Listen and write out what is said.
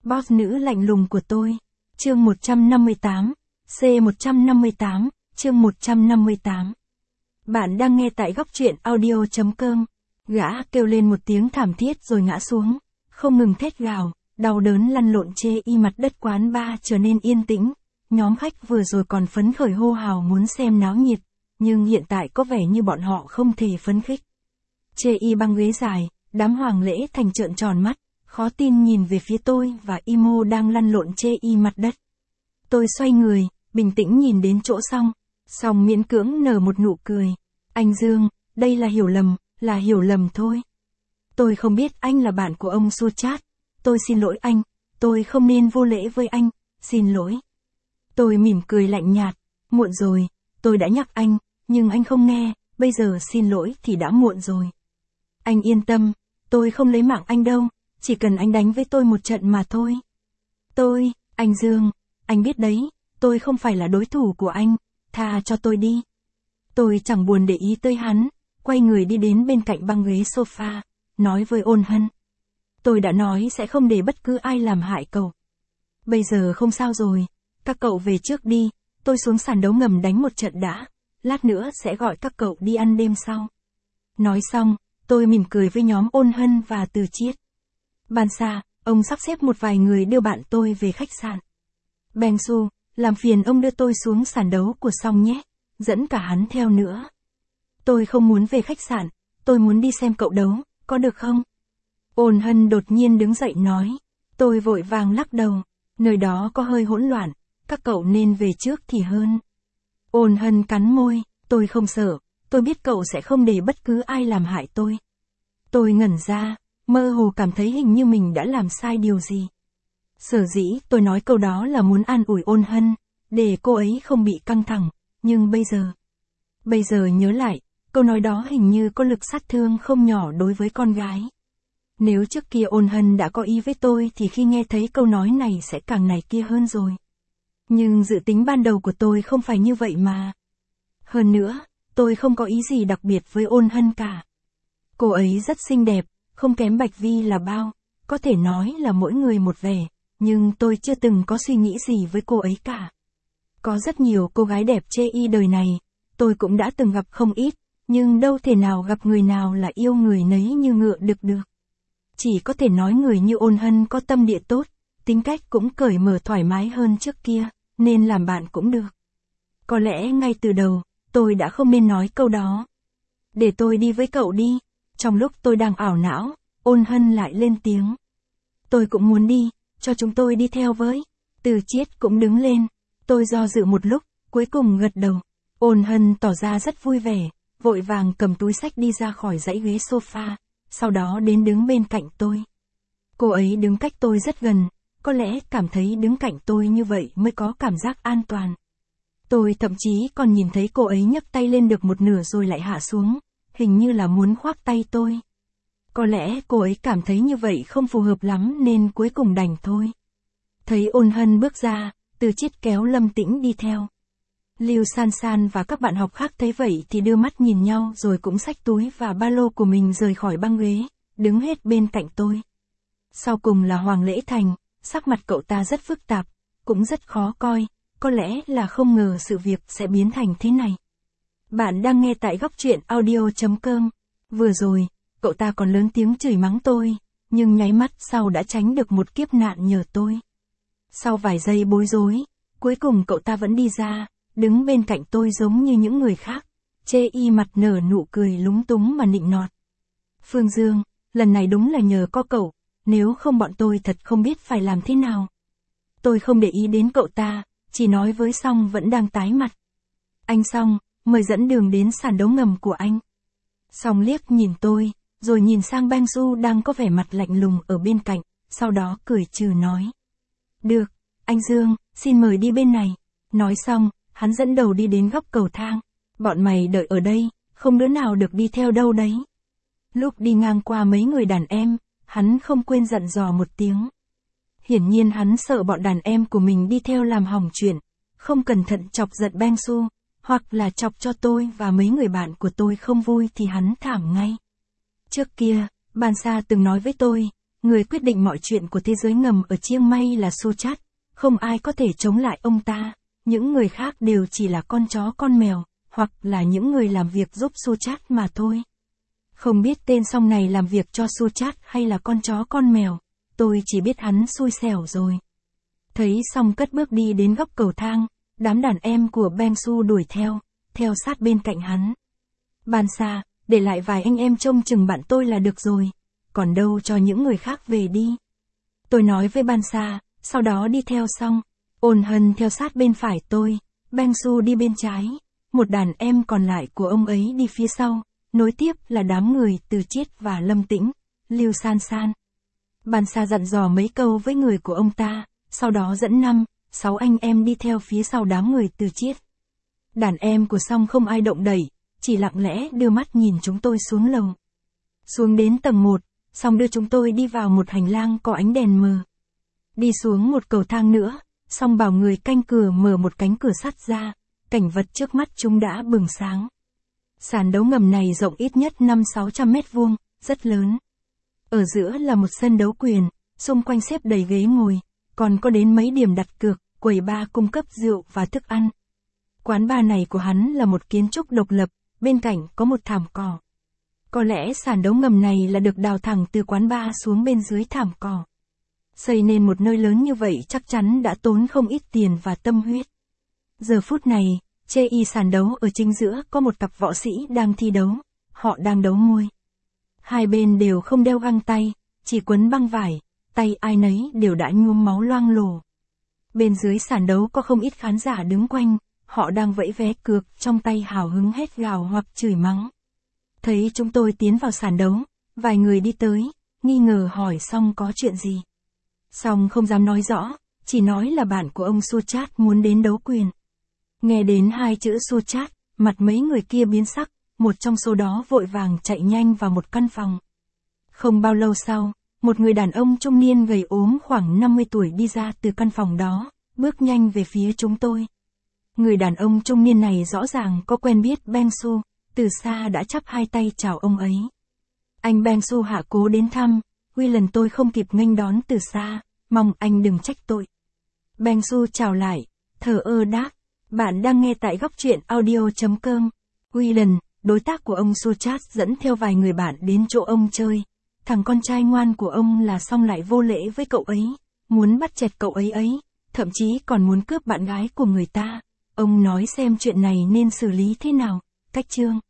Boss nữ lạnh lùng của tôi. Chương 158, C158, chương 158. Bạn đang nghe tại góc truyện audio.com. Gã kêu lên một tiếng thảm thiết rồi ngã xuống, không ngừng thét gào, đau đớn lăn lộn chê y mặt đất quán bar trở nên yên tĩnh. Nhóm khách vừa rồi còn phấn khởi hô hào muốn xem náo nhiệt, nhưng hiện tại có vẻ như bọn họ không thể phấn khích. Chê y băng ghế dài, đám Hoàng Lễ Thành trợn tròn mắt, khó tin nhìn về phía tôi và Imo đang lăn lộn chê y mặt đất. Tôi xoay người, bình tĩnh nhìn đến chỗ xong miễn cưỡng nở một nụ cười. Anh Dương, đây là hiểu lầm thôi. Tôi không biết anh là bạn của ông Suchat. Tôi xin lỗi anh, tôi không nên vô lễ với anh, xin lỗi. Tôi mỉm cười lạnh nhạt, muộn rồi, tôi đã nhắc anh, nhưng anh không nghe, bây giờ xin lỗi thì đã muộn rồi. Anh yên tâm, tôi không lấy mạng anh đâu, chỉ cần anh đánh với tôi một trận mà thôi. Anh Dương, anh biết đấy, tôi không phải là đối thủ của anh, tha cho tôi đi. Tôi chẳng buồn để ý tới hắn, quay người đi đến bên cạnh băng ghế sofa, nói với Ôn Hân. Tôi đã nói sẽ không để bất cứ ai làm hại cậu. Bây giờ không sao rồi, các cậu về trước đi, tôi xuống sàn đấu ngầm đánh một trận đã, lát nữa sẽ gọi các cậu đi ăn đêm sau. Nói xong, tôi mỉm cười với nhóm Ôn Hân và Từ Chiết. Ban xa, ông sắp xếp một vài người đưa bạn tôi về khách sạn. Beng Su, làm phiền ông đưa tôi xuống sàn đấu của Song nhé, dẫn cả hắn theo nữa. Tôi không muốn về khách sạn, tôi muốn đi xem cậu đấu, có được không? Ôn Hân đột nhiên đứng dậy nói. Tôi vội vàng lắc đầu, nơi đó có hơi hỗn loạn, các cậu nên về trước thì hơn. Ôn Hân cắn môi, tôi không sợ, tôi biết cậu sẽ không để bất cứ ai làm hại tôi. Tôi ngẩn ra, mơ hồ cảm thấy hình như mình đã làm sai điều gì. Sở dĩ tôi nói câu đó là muốn an ủi Ôn Hân, để cô ấy không bị căng thẳng, nhưng bây giờ nhớ lại, câu nói đó hình như có lực sát thương không nhỏ đối với con gái. Nếu trước kia Ôn Hân đã có ý với tôi thì khi nghe thấy câu nói này sẽ càng này kia hơn rồi. Nhưng dự tính ban đầu của tôi không phải như vậy mà. Hơn nữa, tôi không có ý gì đặc biệt với Ôn Hân cả. Cô ấy rất xinh đẹp, không kém Bạch Vi là bao, có thể nói là mỗi người một vẻ, nhưng tôi chưa từng có suy nghĩ gì với cô ấy cả. Có rất nhiều cô gái đẹp chê y đời này, tôi cũng đã từng gặp không ít, nhưng đâu thể nào gặp người nào là yêu người nấy như ngựa đực được. Chỉ có thể nói người như Ôn Hân có tâm địa tốt, tính cách cũng cởi mở thoải mái hơn trước kia, nên làm bạn cũng được. Có lẽ ngay từ đầu, tôi đã không nên nói câu đó. Để tôi đi với cậu đi. Trong lúc tôi đang ảo não, Ôn Hân lại lên tiếng. Tôi cũng muốn đi, cho chúng tôi đi theo với. Từ Chiết cũng đứng lên. Tôi do dự một lúc, cuối cùng gật đầu. Ôn Hân tỏ ra rất vui vẻ, vội vàng cầm túi xách đi ra khỏi dãy ghế sofa, sau đó đến đứng bên cạnh tôi. Cô ấy đứng cách tôi rất gần, có lẽ cảm thấy đứng cạnh tôi như vậy mới có cảm giác an toàn. Tôi thậm chí còn nhìn thấy cô ấy nhấc tay lên được một nửa rồi lại hạ xuống, hình như là muốn khoác tay tôi. Có lẽ cô ấy cảm thấy như vậy không phù hợp lắm nên cuối cùng đành thôi. Thấy Ôn Hân bước ra, Từ Chiết kéo Lâm Tĩnh đi theo. Lưu San San và các bạn học khác thấy vậy thì đưa mắt nhìn nhau rồi cũng xách túi và ba lô của mình rời khỏi băng ghế, đứng hết bên cạnh tôi. Sau cùng là Hoàng Lễ Thành, sắc mặt cậu ta rất phức tạp, cũng rất khó coi, có lẽ là không ngờ sự việc sẽ biến thành thế này. Bạn đang nghe tại góc truyện audio.com. Vừa rồi, cậu ta còn lớn tiếng chửi mắng tôi, nhưng nháy mắt sau đã tránh được một kiếp nạn nhờ tôi. Sau vài giây bối rối, cuối cùng cậu ta vẫn đi ra, đứng bên cạnh tôi giống như những người khác, chê y mặt nở nụ cười lúng túng mà nịnh nọt. Phương Dương, lần này đúng là nhờ có cậu, nếu không bọn tôi thật không biết phải làm thế nào. Tôi không để ý đến cậu ta, chỉ nói với Song vẫn đang tái mặt. Anh Song, mời dẫn đường đến sàn đấu ngầm của anh. Song liếc nhìn tôi, rồi nhìn sang Beng Su đang có vẻ mặt lạnh lùng ở bên cạnh, sau đó cười trừ nói. Được, anh Dương, xin mời đi bên này. Nói xong, hắn dẫn đầu đi đến góc cầu thang. Bọn mày đợi ở đây, không đứa nào được đi theo đâu đấy. Lúc đi ngang qua mấy người đàn em, hắn không quên dặn dò một tiếng. Hiển nhiên hắn sợ bọn đàn em của mình đi theo làm hỏng chuyện, không cẩn thận chọc giận Beng Su, hoặc là chọc cho tôi và mấy người bạn của tôi không vui thì hắn thảm ngay. Trước kia, Ban Sa từng nói với tôi, người quyết định mọi chuyện của thế giới ngầm ở Chiang Mai là Suchat, không ai có thể chống lại ông ta, những người khác đều chỉ là con chó con mèo, hoặc là những người làm việc giúp Suchat mà thôi. Không biết tên song này làm việc cho Suchat hay là con chó con mèo, tôi chỉ biết hắn xui xẻo rồi. Thấy song cất bước đi đến góc cầu thang, đám đàn em của Beng Su đuổi theo sát bên cạnh hắn. Ban Sa, để lại vài anh em trông chừng bạn tôi là được rồi, còn đâu cho những người khác về đi. Tôi nói với Ban Sa, sau đó đi theo Song. Ôn Hân theo sát bên phải tôi, Beng Su đi bên trái, một đàn em còn lại của ông ấy đi phía sau, nối tiếp là đám người Từ Chiết và Lâm Tĩnh, Lưu San San. Ban Sa dặn dò mấy câu với người của ông ta, sau đó dẫn 5-6 anh em đi theo phía sau đám người Từ Chiết. Đàn em của Song không ai động đẩy, chỉ lặng lẽ đưa mắt nhìn chúng tôi xuống lầu. Xuống đến tầng 1, Song đưa chúng tôi đi vào một hành lang có ánh đèn mờ. Đi xuống một cầu thang nữa, Song bảo người canh cửa mở một cánh cửa sắt ra, cảnh vật trước mắt chúng đã bừng sáng. Sàn đấu ngầm này rộng ít nhất 500-600 mét vuông, rất lớn. Ở giữa là một sân đấu quyền, xung quanh xếp đầy ghế ngồi, còn có đến mấy điểm đặt cược, quầy bar cung cấp rượu và thức ăn. Quán bar này của hắn là một kiến trúc độc lập, bên cạnh có một thảm cỏ. Có lẽ sàn đấu ngầm này là được đào thẳng từ quán bar xuống bên dưới thảm cỏ. Xây nên một nơi lớn như vậy chắc chắn đã tốn không ít tiền và tâm huyết. Giờ phút này, chê y sàn đấu ở chính giữa có một cặp võ sĩ đang thi đấu, họ đang đấu môi. Hai bên đều không đeo găng tay, chỉ quấn băng vải, tay ai nấy đều đã nhuốm máu loang lổ. Bên dưới sàn đấu có không ít khán giả đứng quanh, họ đang vẫy vé cược trong tay hào hứng hét gào hoặc chửi mắng. Thấy chúng tôi tiến vào sàn đấu, vài người đi tới, nghi ngờ hỏi Song có chuyện gì. Song không dám nói rõ, chỉ nói là bạn của ông Suchat muốn đến đấu quyền. Nghe đến hai chữ Suchat, mặt mấy người kia biến sắc, một trong số đó vội vàng chạy nhanh vào một căn phòng. Không bao lâu sau, một người đàn ông trung niên gầy ốm khoảng 50 tuổi đi ra từ căn phòng đó, bước nhanh về phía chúng tôi. Người đàn ông trung niên này rõ ràng có quen biết Beng Su, từ xa đã chắp hai tay chào ông ấy. Anh Beng Su hạ cố đến thăm, Willen tôi không kịp nghênh đón từ xa, mong anh đừng trách tội. Beng Su chào lại, thờ ơ đáp, bạn đang nghe tại góc truyện audio.com. Willen, đối tác của ông Suchat dẫn theo vài người bạn đến chỗ ông chơi. Thằng con trai ngoan của ông là Song lại vô lễ với cậu ấy, muốn bắt chẹt cậu ấy, thậm chí còn muốn cướp bạn gái của người ta. Ông nói xem chuyện này nên xử lý thế nào. Cách chương